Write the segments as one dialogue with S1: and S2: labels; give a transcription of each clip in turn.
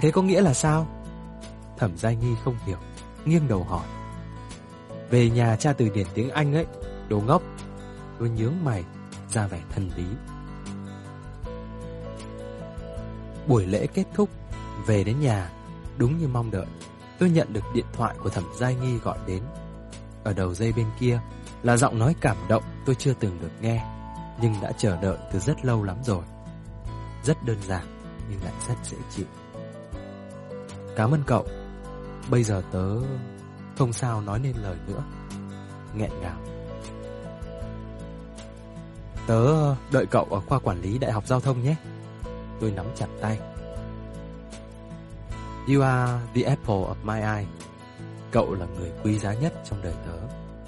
S1: Thế có nghĩa là sao? Thẩm Giai Nghi không hiểu, nghiêng đầu hỏi. Về nhà tra từ điển tiếng Anh ấy, đồ ngốc. Tôi nhướng mày, ra vẻ thần bí. Buổi lễ kết thúc, về đến nhà, đúng như mong đợi, tôi nhận được điện thoại của Thẩm Giai Nghi gọi đến. Ở đầu dây bên kia là giọng nói cảm động tôi chưa từng được nghe, nhưng đã chờ đợi từ rất lâu lắm rồi. Rất đơn giản nhưng lại rất dễ chịu. Cảm ơn cậu. Bây giờ tớ không sao nói nên lời nữa. Nghẹn ngào. Tớ đợi cậu ở khoa quản lý Đại học Giao thông nhé. Tôi nắm chặt tay. You are the apple of my eye. Cậu là người quý giá nhất trong đời tớ.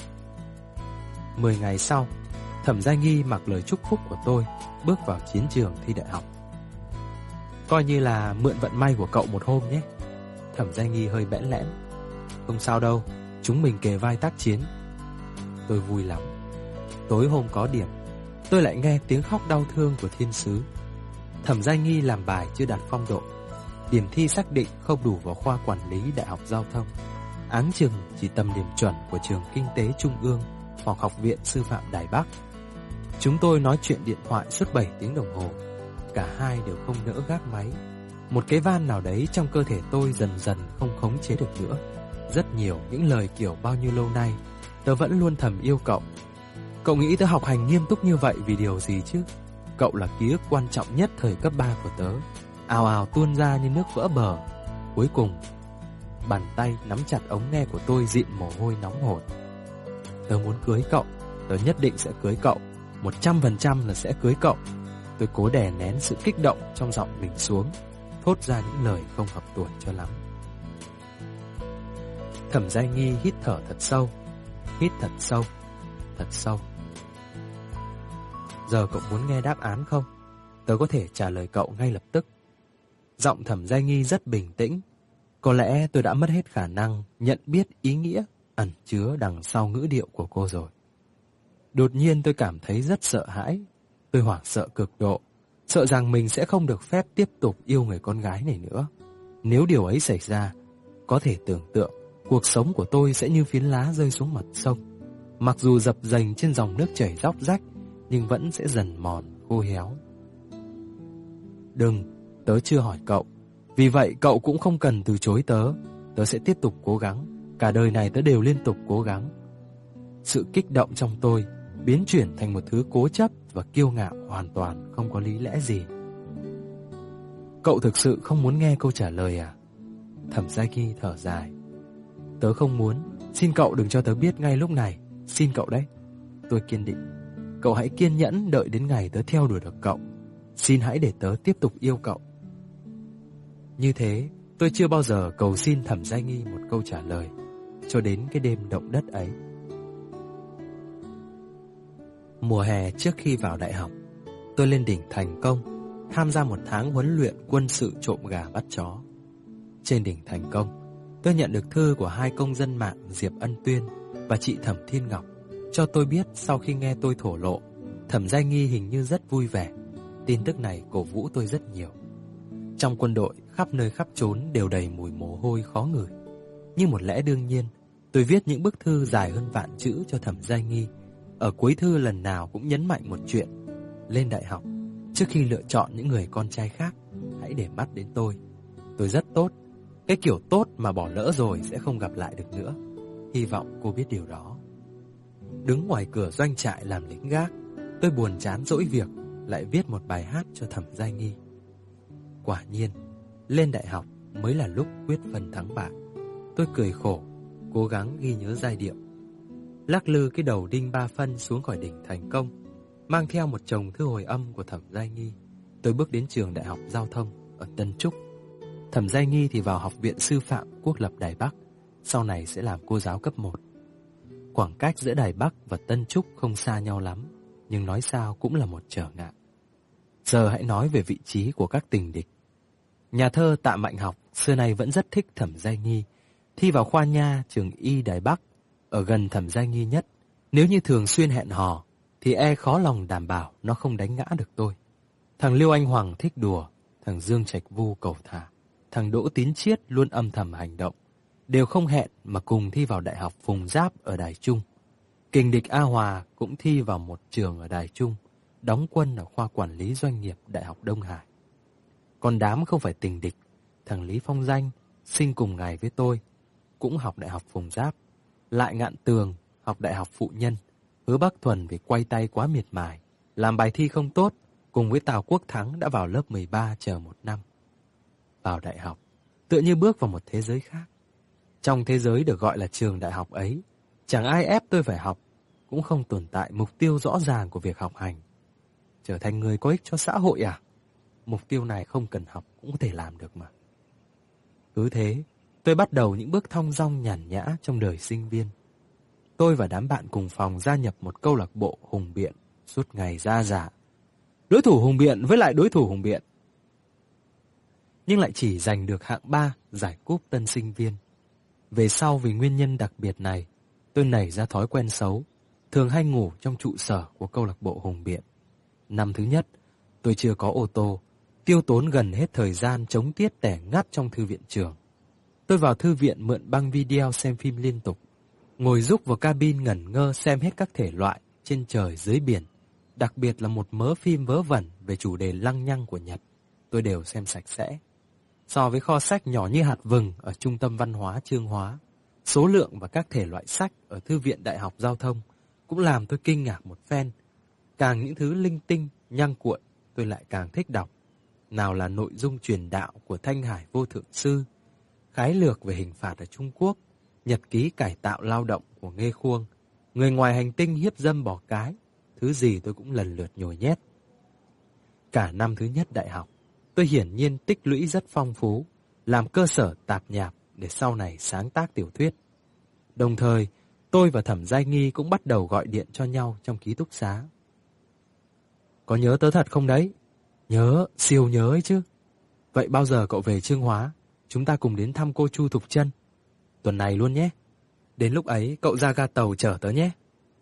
S1: 10 ngày sau, Thẩm Giai Nghi mặc lời chúc phúc của tôi, bước vào chiến trường thi đại học. Coi như là mượn vận may của cậu một hôm nhé. Thẩm Giai Nghi hơi bẽn lẽn. Không sao đâu, chúng mình kề vai tác chiến. Tôi vui lắm. Tối hôm có điểm, tôi lại nghe tiếng khóc đau thương của thiên sứ. Thẩm Giai Nghi làm bài chưa đạt phong độ. Điểm thi xác định không đủ vào khoa quản lý Đại học Giao thông. Áng chừng chỉ tầm điểm chuẩn của trường Kinh tế Trung ương hoặc Học viện Sư phạm Đài Bắc. Chúng tôi nói chuyện điện thoại suốt 7 tiếng đồng hồ. Cả hai đều không nỡ gác máy. Một cái van nào đấy trong cơ thể tôi dần dần không khống chế được nữa. Rất nhiều những lời kiểu bao nhiêu lâu nay tớ vẫn luôn thầm yêu cậu. Cậu nghĩ tớ học hành nghiêm túc như vậy vì điều gì chứ? Cậu là ký ức quan trọng nhất thời cấp 3 của tớ, ào ào tuôn ra như nước vỡ bờ. Cuối cùng, bàn tay nắm chặt ống nghe của tôi dịn mồ hôi nóng hổi. Tớ muốn cưới cậu, tớ nhất định sẽ cưới cậu, 100% là sẽ cưới cậu. Tôi cố đè nén sự kích động trong giọng mình xuống, thốt ra những lời không hợp tuổi cho lắm. Thẩm Giai Nghi hít thở thật sâu, hít thật sâu, thật sâu. Giờ cậu muốn nghe đáp án không? Tớ có thể trả lời cậu ngay lập tức. Giọng Thẩm Giai Nghi rất bình tĩnh. Có lẽ tôi đã mất hết khả năng nhận biết ý nghĩa ẩn chứa đằng sau ngữ điệu của cô rồi. Đột nhiên tôi cảm thấy rất sợ hãi. Tôi hoảng sợ cực độ, sợ rằng mình sẽ không được phép tiếp tục yêu người con gái này nữa. Nếu điều ấy xảy ra, có thể tưởng tượng cuộc sống của tôi sẽ như phiến lá rơi xuống mặt sông. Mặc dù dập dềnh trên dòng nước chảy róc rách, nhưng vẫn sẽ dần mòn, khô héo. Đừng, tớ chưa hỏi cậu. Vì vậy cậu cũng không cần từ chối tớ. Tớ sẽ tiếp tục cố gắng. Cả đời này tớ đều liên tục cố gắng. Sự kích động trong tôi biến chuyển thành một thứ cố chấp và kiêu ngạo hoàn toàn không có lý lẽ gì. Cậu thực sự không muốn nghe câu trả lời à? Thẩm Giai Nghi thở dài. Tớ không muốn. Xin cậu đừng cho tớ biết ngay lúc này. Xin cậu đấy. Tôi kiên định. Cậu hãy kiên nhẫn đợi đến ngày tớ theo đuổi được cậu. Xin hãy để tớ tiếp tục yêu cậu. Như thế, tôi chưa bao giờ cầu xin Thẩm Giai Nghi một câu trả lời, cho đến cái đêm động đất ấy. Mùa hè trước khi vào đại học, tôi lên đỉnh Thành Công, tham gia một tháng huấn luyện quân sự trộm gà bắt chó. Trên đỉnh Thành Công, tôi nhận được thư của hai công dân mạng Diệp Ân Tuyên và chị Thẩm Thiên Ngọc, cho tôi biết sau khi nghe tôi thổ lộ, Thẩm Giai Nghi hình như rất vui vẻ. Tin tức này cổ vũ tôi rất nhiều. Trong quân đội, khắp nơi khắp chốn đều đầy mùi mồ hôi khó ngửi. Như một lẽ đương nhiên, tôi viết những bức thư dài hơn vạn chữ cho Thẩm Giai Nghi. Ở cuối thư lần nào cũng nhấn mạnh một chuyện: lên đại học, trước khi lựa chọn những người con trai khác, hãy để mắt đến tôi. Tôi rất tốt, cái kiểu tốt mà bỏ lỡ rồi sẽ không gặp lại được nữa. Hy vọng cô biết điều đó. Đứng ngoài cửa doanh trại làm lính gác, tôi buồn chán dỗi việc, lại viết một bài hát cho Thẩm Giai Nghi. Quả nhiên, lên đại học mới là lúc quyết phân thắng bại. Tôi cười khổ, cố gắng ghi nhớ giai điệu. Lắc lư cái đầu đinh 3 phân xuống khỏi đỉnh Thành Công, mang theo một chồng thư hồi âm của Thẩm Giai Nghi. Tôi bước đến trường Đại học Giao thông ở Tân Trúc. Thẩm Giai Nghi thì vào Học viện Sư phạm Quốc lập Đài Bắc, sau này sẽ làm cô giáo cấp 1. Khoảng cách giữa Đài Bắc và Tân Trúc không xa nhau lắm, nhưng nói sao cũng là một trở ngại. Giờ hãy nói về vị trí của các tình địch. Nhà thơ Tạ Mạnh Học xưa nay vẫn rất thích Thẩm Giai Nghi, thi vào khoa nha trường Y Đài Bắc, ở gần Thẩm Giai Nghi nhất. Nếu như thường xuyên hẹn hò thì khó lòng đảm bảo nó không đánh ngã được tôi. Thằng Liêu Anh Hoàng thích đùa, thằng Dương Trạch Vu cầu thả. thằng Đỗ Tín Chiết luôn âm thầm hành động, đều không hẹn mà cùng thi vào Đại học Phùng Giáp ở Đài Trung. Kình địch A Hòa cũng thi vào một trường ở Đài Trung, đóng quân ở khoa quản lý doanh nghiệp Đại học Đông Hải. Còn đám không phải tình địch, thằng Lý Phong Danh sinh cùng ngày với tôi, cũng học Đại học Phùng Giáp. Lại Ngạn Tường học Đại học Phụ Nhân. Hứa Bắc Thuần vì quay tay quá miệt mài, làm bài thi không tốt, cùng với Tào Quốc Thắng đã vào lớp 13 chờ 1 năm. Vào đại học, tựa như bước vào một thế giới khác. Trong thế giới được gọi là trường đại học ấy, chẳng ai ép tôi phải học, cũng không tồn tại mục tiêu rõ ràng của việc học hành. Trở thành người có ích cho xã hội à? Mục tiêu này không cần học cũng có thể làm được mà. Cứ thế, tôi bắt đầu những bước thong dong nhàn nhã trong đời sinh viên. Tôi và đám bạn cùng phòng gia nhập một câu lạc bộ hùng biện, suốt ngày ra giả. Đối thủ hùng biện với lại đối thủ hùng biện. Nhưng lại chỉ giành được hạng 3 giải cúp tân sinh viên. Về sau vì nguyên nhân đặc biệt này, tôi nảy ra thói quen xấu, thường hay ngủ trong trụ sở của câu lạc bộ hùng biện. Năm thứ nhất, tôi chưa có ô tô, tiêu tốn gần hết thời gian chống tiết tẻ ngắt trong thư viện trường. Tôi vào thư viện mượn băng video xem phim liên tục, ngồi rúc vào cabin ngẩn ngơ xem hết các thể loại trên trời dưới biển, đặc biệt là một mớ phim vớ vẩn về chủ đề lăng nhăng của Nhật, tôi đều xem sạch sẽ. So với kho sách nhỏ như hạt vừng ở Trung tâm Văn hóa Chương Hóa, số lượng và các thể loại sách ở Thư viện Đại học Giao thông cũng làm tôi kinh ngạc một phen. Càng những thứ linh tinh, nhăng cuội, tôi lại càng thích đọc. Nào là nội dung truyền đạo của Thanh Hải Vô Thượng Sư, khái lược về hình phạt ở Trung Quốc, nhật ký cải tạo lao động của Nghê Khuông, người ngoài hành tinh hiếp dâm bò cái, thứ gì tôi cũng lần lượt nhồi nhét. Cả năm thứ nhất đại học, tôi hiển nhiên tích lũy rất phong phú, làm cơ sở tạp nhạp để sau này sáng tác tiểu thuyết. Đồng thời, tôi và Thẩm Giai Nghi cũng bắt đầu gọi điện cho nhau trong ký túc xá. Có nhớ tớ thật không đấy? Nhớ, siêu nhớ ấy chứ. Vậy bao giờ cậu về Chương Hóa, chúng ta cùng đến thăm cô Chu Thục Trân? Tuần này luôn nhé. Đến lúc ấy cậu ra ga tàu chở tớ nhé.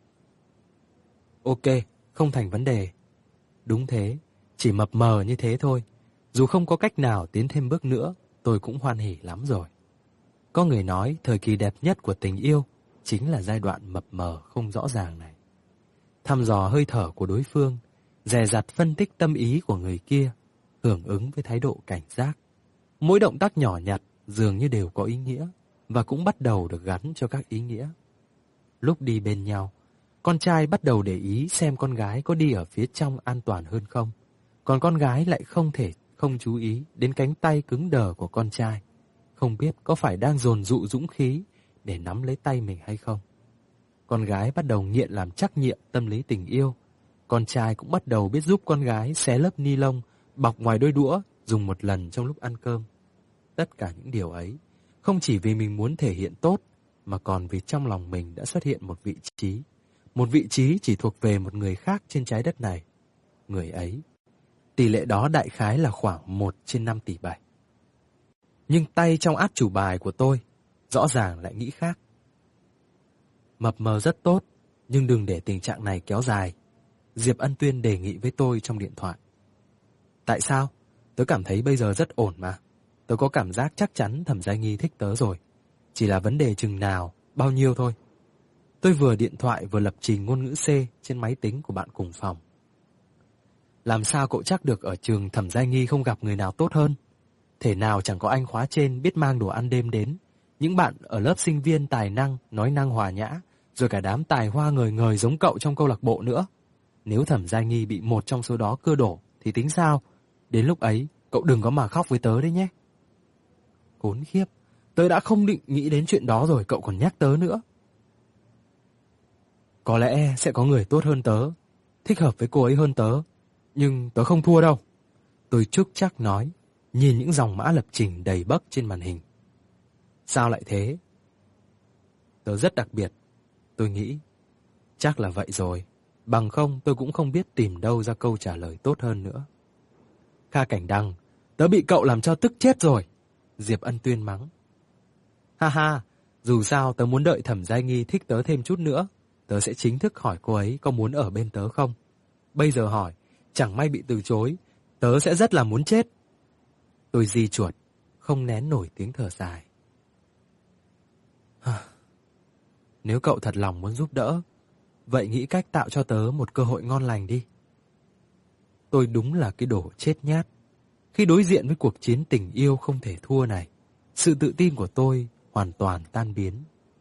S1: Ok, không thành vấn đề. Đúng thế, chỉ mập mờ như thế thôi. Dù không có cách nào tiến thêm bước nữa, tôi cũng hoan hỉ lắm rồi. Có người nói thời kỳ đẹp nhất của tình yêu chính là giai đoạn mập mờ không rõ ràng này. Thăm dò hơi thở của đối phương, dè dặt phân tích tâm ý của người kia, hưởng ứng với thái độ cảnh giác. Mỗi động tác nhỏ nhặt dường như đều có ý nghĩa và cũng bắt đầu được gắn cho các ý nghĩa. Lúc đi bên nhau, con trai bắt đầu để ý xem con gái có đi ở phía trong an toàn hơn không, còn con gái lại không thể không chú ý đến cánh tay cứng đờ của con trai, không biết có phải đang dồn dụ dũng khí để nắm lấy tay mình hay không. Con gái bắt đầu nghiện làm trắc nghiệm tâm lý tình yêu, con trai cũng bắt đầu biết giúp con gái xé lớp ni lông bọc ngoài đôi đũa dùng một lần trong lúc ăn cơm. Tất cả những điều ấy không chỉ vì mình muốn thể hiện tốt, mà còn vì trong lòng mình đã xuất hiện một vị trí chỉ thuộc về một người khác trên trái đất này. Người ấy, tỷ lệ đó đại khái là khoảng 1/5 tỷ 7. Nhưng tay trong át chủ bài của tôi rõ ràng lại nghĩ khác. Mập mờ rất tốt, nhưng đừng để tình trạng này kéo dài, Diệp Ân Tuyên đề nghị với tôi trong điện thoại. Tại sao? Tớ cảm thấy bây giờ rất ổn mà. Tớ có cảm giác chắc chắn Thẩm Giai Nghi thích tớ rồi. Chỉ là vấn đề chừng nào, bao nhiêu thôi. Tôi vừa điện thoại vừa lập trình ngôn ngữ C trên máy tính của bạn cùng phòng. Làm sao cậu chắc được ở trường Thẩm Giai Nghi không gặp người nào tốt hơn? Thể nào chẳng có anh khóa trên biết mang đồ ăn đêm đến. Những bạn ở lớp sinh viên tài năng, nói năng hòa nhã, rồi cả đám tài hoa ngời ngời giống cậu trong câu lạc bộ nữa. Nếu Thẩm Giai Nghi bị một trong số đó cưa đổ thì tính sao? Đến lúc ấy, cậu đừng có mà khóc với tớ đấy nhé. Khốn khiếp, tớ đã không định nghĩ đến chuyện đó rồi, cậu còn nhắc tớ nữa. Có lẽ sẽ có người tốt hơn tớ, thích hợp với cô ấy hơn tớ, nhưng tớ không thua đâu. Tôi chúc chắc nói, nhìn những dòng mã lập trình đầy bấc trên màn hình. Sao lại thế? Tớ rất đặc biệt, tôi nghĩ. Chắc là vậy rồi, bằng không tôi cũng không biết tìm đâu ra câu trả lời tốt hơn nữa. Kha Cảnh Đăng, tớ bị cậu làm cho tức chết rồi. Diệp Ân Tuyên mắng. Ha ha, dù sao tớ muốn đợi Thẩm Giai Nghi thích tớ thêm chút nữa, tớ sẽ chính thức hỏi cô ấy có muốn ở bên tớ không. Bây giờ hỏi, chẳng may bị từ chối, tớ sẽ rất là muốn chết. Tôi di chuột, không nén nổi tiếng thở dài. Nếu cậu thật lòng muốn giúp đỡ, vậy nghĩ cách tạo cho tớ một cơ hội ngon lành đi. Tôi đúng là cái đồ chết nhát. Khi đối diện với cuộc chiến tình yêu không thể thua này, sự tự tin của tôi hoàn toàn tan biến.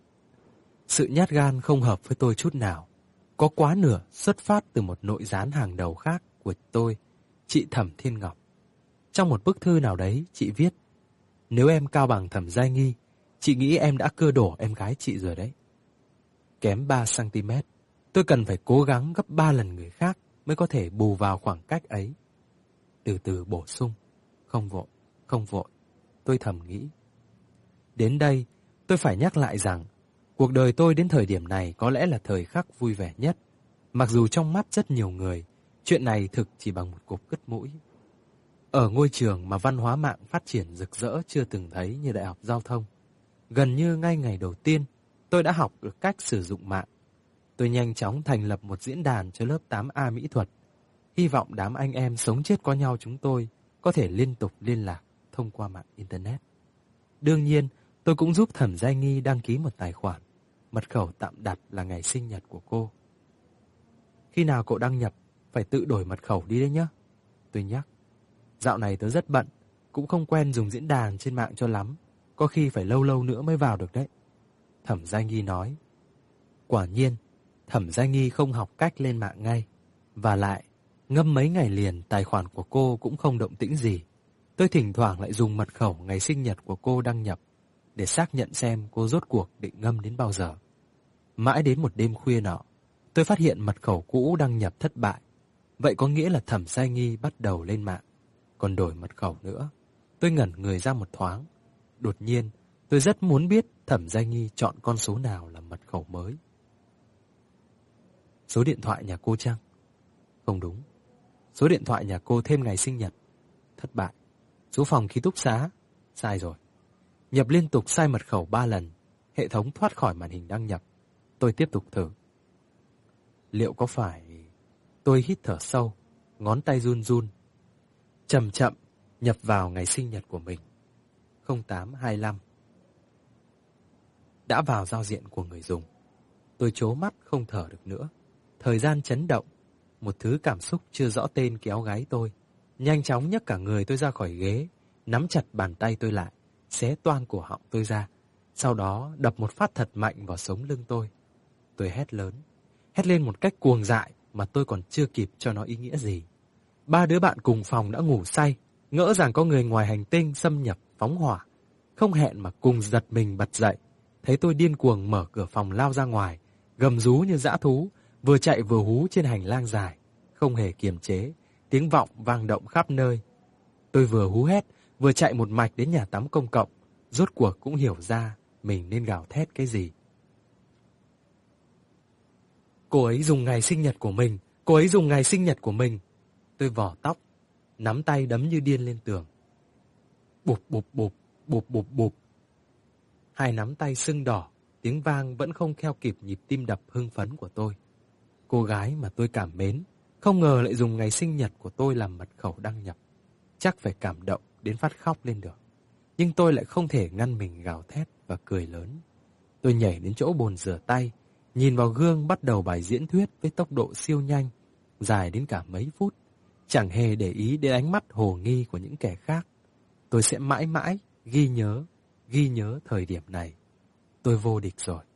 S1: Sự nhát gan không hợp với tôi chút nào. Có quá nửa xuất phát từ một nội gián hàng đầu khác của tôi, chị Thẩm Thiên Ngọc. Trong một bức thư nào đấy, chị viết: nếu em cao bằng Thẩm Giai Nghi, chị nghĩ em đã cưa đổ em gái chị rồi đấy. Kém 3 cm, tôi cần phải cố gắng gấp 3 lần người khác mới có thể bù vào khoảng cách ấy. Từ từ bổ sung, không vội, không vội, tôi thầm nghĩ. Đến đây, tôi phải nhắc lại rằng, cuộc đời tôi đến thời điểm này có lẽ là thời khắc vui vẻ nhất. Mặc dù trong mắt rất nhiều người, chuyện này thực chỉ bằng một cục cứt mũi. Ở ngôi trường mà văn hóa mạng phát triển rực rỡ chưa từng thấy như Đại học Giao thông, gần như ngay ngày đầu tiên, tôi đã học được cách sử dụng mạng. Tôi nhanh chóng thành lập một diễn đàn cho lớp 8A mỹ thuật. Hy vọng đám anh em sống chết có nhau chúng tôi có thể liên tục liên lạc thông qua mạng Internet. Đương nhiên, tôi cũng giúp Thẩm Giai Nghi đăng ký một tài khoản. Mật khẩu tạm đặt là ngày sinh nhật của cô. Khi nào cậu đăng nhập, phải tự đổi mật khẩu đi đấy nhé. Tôi nhắc. Dạo này tớ rất bận, cũng không quen dùng diễn đàn trên mạng cho lắm. Có khi phải lâu lâu nữa mới vào được đấy. Thẩm Giai Nghi nói. Quả nhiên, Thẩm Giai Nghi không học cách lên mạng ngay. Và lại, ngâm mấy ngày liền tài khoản của cô cũng không động tĩnh gì. Tôi thỉnh thoảng lại dùng mật khẩu ngày sinh nhật của cô đăng nhập để xác nhận xem cô rốt cuộc định ngâm đến bao giờ. Mãi đến một đêm khuya nọ, tôi phát hiện mật khẩu cũ đăng nhập thất bại. Vậy có nghĩa là Thẩm Giai Nghi bắt đầu lên mạng, còn đổi mật khẩu nữa. Tôi ngẩn người ra một thoáng. Đột nhiên, tôi rất muốn biết Thẩm Giai Nghi chọn con số nào làm mật khẩu mới. Số điện thoại nhà cô chăng? Không đúng. Số điện thoại nhà cô thêm ngày sinh nhật. Thất bại. Số phòng ký túc xá. Sai rồi. Nhập liên tục sai mật khẩu 3 lần. Hệ thống thoát khỏi màn hình đăng nhập. Tôi tiếp tục thử. Liệu có phải... Tôi hít thở sâu, ngón tay run run. Chậm chậm nhập vào ngày sinh nhật của mình. 0825. Đã vào giao diện của người dùng. Tôi trố mắt không thở được nữa. Thời gian chấn động. Một thứ cảm xúc chưa rõ tên kéo gáy tôi. Nhanh chóng nhấc cả người tôi ra khỏi ghế, nắm chặt bàn tay tôi lại, xé toang cổ họng tôi ra. Sau đó đập một phát thật mạnh vào sống lưng tôi. Tôi hét lớn. Hét lên một cách cuồng dại mà tôi còn chưa kịp cho nó ý nghĩa gì. 3 đứa bạn cùng phòng đã ngủ say, ngỡ rằng có người ngoài hành tinh xâm nhập phóng hỏa. Không hẹn mà cùng giật mình bật dậy. Thấy tôi điên cuồng mở cửa phòng lao ra ngoài, gầm rú như dã thú, vừa chạy vừa hú trên hành lang dài, không hề kiềm chế, tiếng vọng vang động khắp nơi. Tôi vừa hú hét, vừa chạy một mạch đến nhà tắm công cộng, rốt cuộc cũng hiểu ra mình nên gào thét cái gì. Cô ấy dùng ngày sinh nhật của mình, cô ấy dùng ngày sinh nhật của mình. Tôi vò tóc, nắm tay đấm như điên lên tường. Bụp bụp bụp, bụp bụp bụp. Hai nắm tay sưng đỏ, tiếng vang vẫn không theo kịp nhịp tim đập hưng phấn của tôi. Cô gái mà tôi cảm mến, không ngờ lại dùng ngày sinh nhật của tôi làm mật khẩu đăng nhập. Chắc phải cảm động đến phát khóc lên được. Nhưng tôi lại không thể ngăn mình gào thét và cười lớn. Tôi nhảy đến chỗ bồn rửa tay, nhìn vào gương bắt đầu bài diễn thuyết với tốc độ siêu nhanh, dài đến cả mấy phút, chẳng hề để ý đến ánh mắt hồ nghi của những kẻ khác. Tôi sẽ mãi mãi ghi nhớ thời điểm này. Tôi vô địch rồi.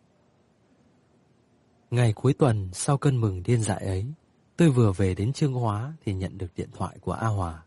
S1: Ngày cuối tuần sau cơn mừng điên dại ấy, tôi vừa về đến Chương Hóa thì nhận được điện thoại của A Hòa.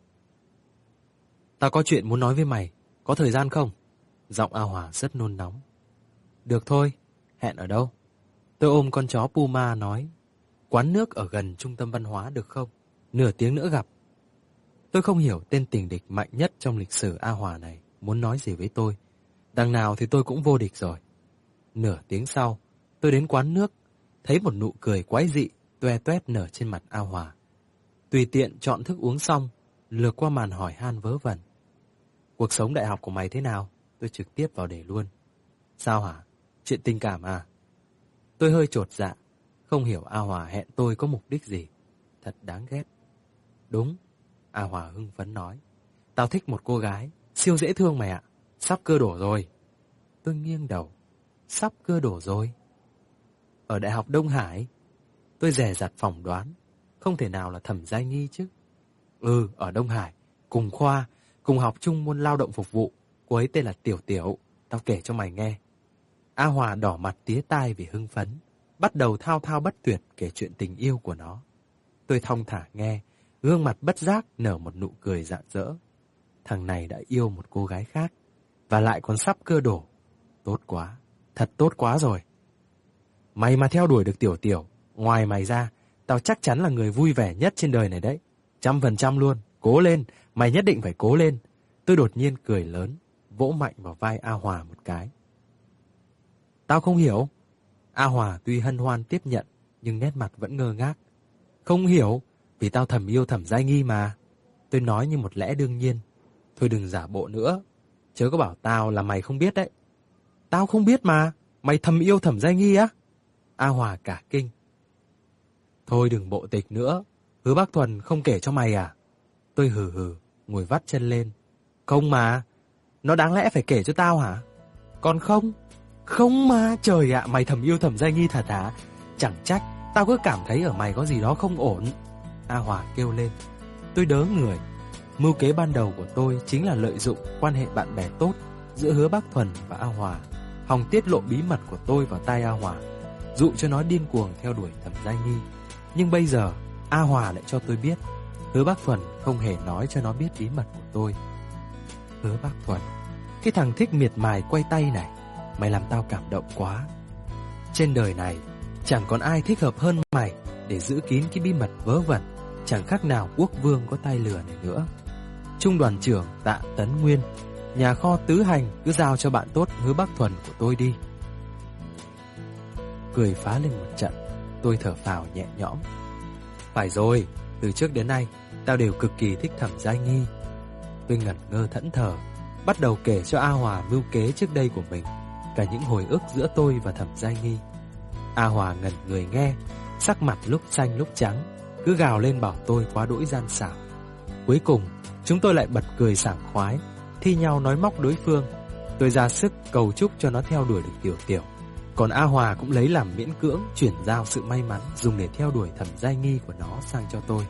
S1: Tao có chuyện muốn nói với mày, có thời gian không? Giọng A Hòa rất nôn nóng. Được thôi, hẹn ở đâu? Tôi ôm con chó Puma nói, quán nước ở gần trung tâm văn hóa được không? Nửa tiếng nữa gặp. Tôi không hiểu tên tình địch mạnh nhất trong lịch sử A Hòa này muốn nói gì với tôi. Đằng nào thì tôi cũng vô địch rồi. Nửa tiếng sau, tôi đến quán nước, thấy một nụ cười quái dị toe toét nở trên mặt A Hòa. Tùy tiện chọn thức uống xong, lược qua màn hỏi han vớ vẩn. Cuộc sống đại học của mày thế nào? Tôi trực tiếp vào đề luôn. Sao hả? Chuyện tình cảm à? Tôi hơi chột dạ, không hiểu A Hòa hẹn tôi có mục đích gì. Thật đáng ghét. Đúng, A Hòa hưng phấn nói. Tao thích một cô gái, Siêu dễ thương mày ạ. Sắp cưa đổ rồi. Tôi nghiêng đầu. Sắp cưa đổ rồi? Ở Đại học Đông Hải? Tôi dè dặt phỏng đoán. Không thể nào là Thẩm Giai Nghi chứ. Ở Đông Hải. Cùng khoa, cùng học chung môn lao động phục vụ. Cô ấy tên là Tiểu Tiểu. Tao kể cho mày nghe. A Hòa đỏ mặt tía tai vì hưng phấn, bắt đầu thao thao bất tuyệt kể chuyện tình yêu của nó. Tôi thong thả nghe, gương mặt bất giác nở một nụ cười rạng rỡ. Thằng này đã yêu một cô gái khác, và lại còn sắp cưa đổ. Tốt quá, thật tốt quá rồi. Mày mà theo đuổi được Tiểu Tiểu, ngoài mày ra, tao chắc chắn là người vui vẻ nhất trên đời này đấy. 100% luôn, cố lên, mày nhất định phải cố lên. Tôi đột nhiên cười lớn, vỗ mạnh vào vai A Hòa một cái. Tao không hiểu. A Hòa tuy hân hoan tiếp nhận, nhưng nét mặt vẫn ngơ ngác. Không hiểu, vì tao thầm yêu Thẩm Giai Nghi mà. Tôi nói như một lẽ đương nhiên. Thôi đừng giả bộ nữa. Chớ có bảo tao là mày không biết đấy. Tao không biết mà. Mày thầm yêu Thẩm Giai Nghi á? A Hòa cả kinh. Thôi đừng bộ tịch nữa. Hứa Bác Thuần không kể cho mày à? Tôi hừ, ngồi vắt chân lên. Không mà. Nó đáng lẽ phải kể cho tao hả? Còn không? Không mà, trời ạ, mày thầm yêu Thẩm Giai Nghi thật hả? Chẳng trách, tao cứ cảm thấy ở mày có gì đó không ổn. A Hòa kêu lên. Tôi đớ người. Mưu kế ban đầu của tôi chính là lợi dụng quan hệ bạn bè tốt giữa Hứa Bác Thuần và A Hòa, hòng tiết lộ bí mật của tôi vào tai A Hòa, dụ cho nó điên cuồng theo đuổi Thẩm Giai Nghi. Nhưng bây giờ, A Hòa lại cho tôi biết Hứa Bác Thuần không hề nói cho nó biết bí mật của tôi. Hứa Bác Thuần, cái thằng thích miệt mài quay tay này, mày làm tao cảm động quá. Trên đời này, chẳng còn ai thích hợp hơn mày để giữ kín cái bí mật vớ vẩn, chẳng khác nào quốc vương có tay lừa này nữa. Trung đoàn trưởng Tạ Tấn Nguyên, nhà kho tứ hành cứ giao cho bạn tốt Hứa Bác Thuần của tôi đi. Cười phá lên một trận, tôi thở phào nhẹ nhõm. Phải rồi, từ trước đến nay, tao đều cực kỳ thích Thẩm Giai Nghi. Tôi ngẩn ngơ thẫn thờ, bắt đầu kể cho A Hòa mưu kế trước đây của mình, cả những hồi ức giữa tôi và Thẩm Giai Nghi. A Hòa ngẩn người nghe, sắc mặt lúc xanh lúc trắng, cứ gào lên bảo tôi quá đỗi gian xảo. Cuối cùng, chúng tôi lại bật cười sảng khoái, thi nhau nói móc đối phương. Tôi ra sức cầu chúc cho nó theo đuổi được Tiểu Tiểu, còn A Hòa cũng lấy làm miễn cưỡng chuyển giao sự may mắn dùng để theo đuổi Thẩm Giai Nghi của nó sang cho tôi.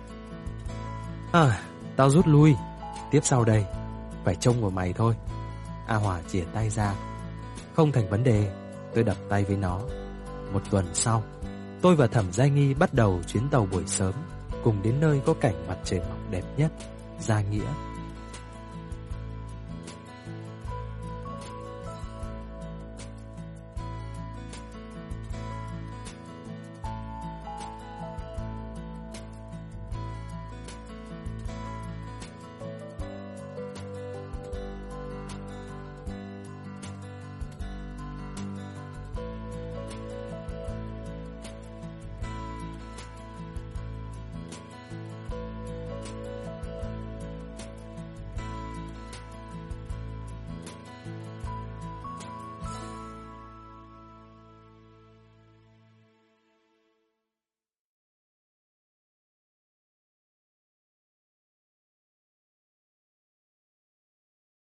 S1: Tao rút lui, tiếp sau đây phải trông vào mày thôi. A Hòa chìa tay ra. Không thành vấn đề, tôi đập tay với nó. Một tuần sau, tôi và Thẩm Giai Nghi bắt đầu chuyến tàu buổi sớm, cùng đến nơi có cảnh mặt trời mọc đẹp nhất, Gia Nghĩa.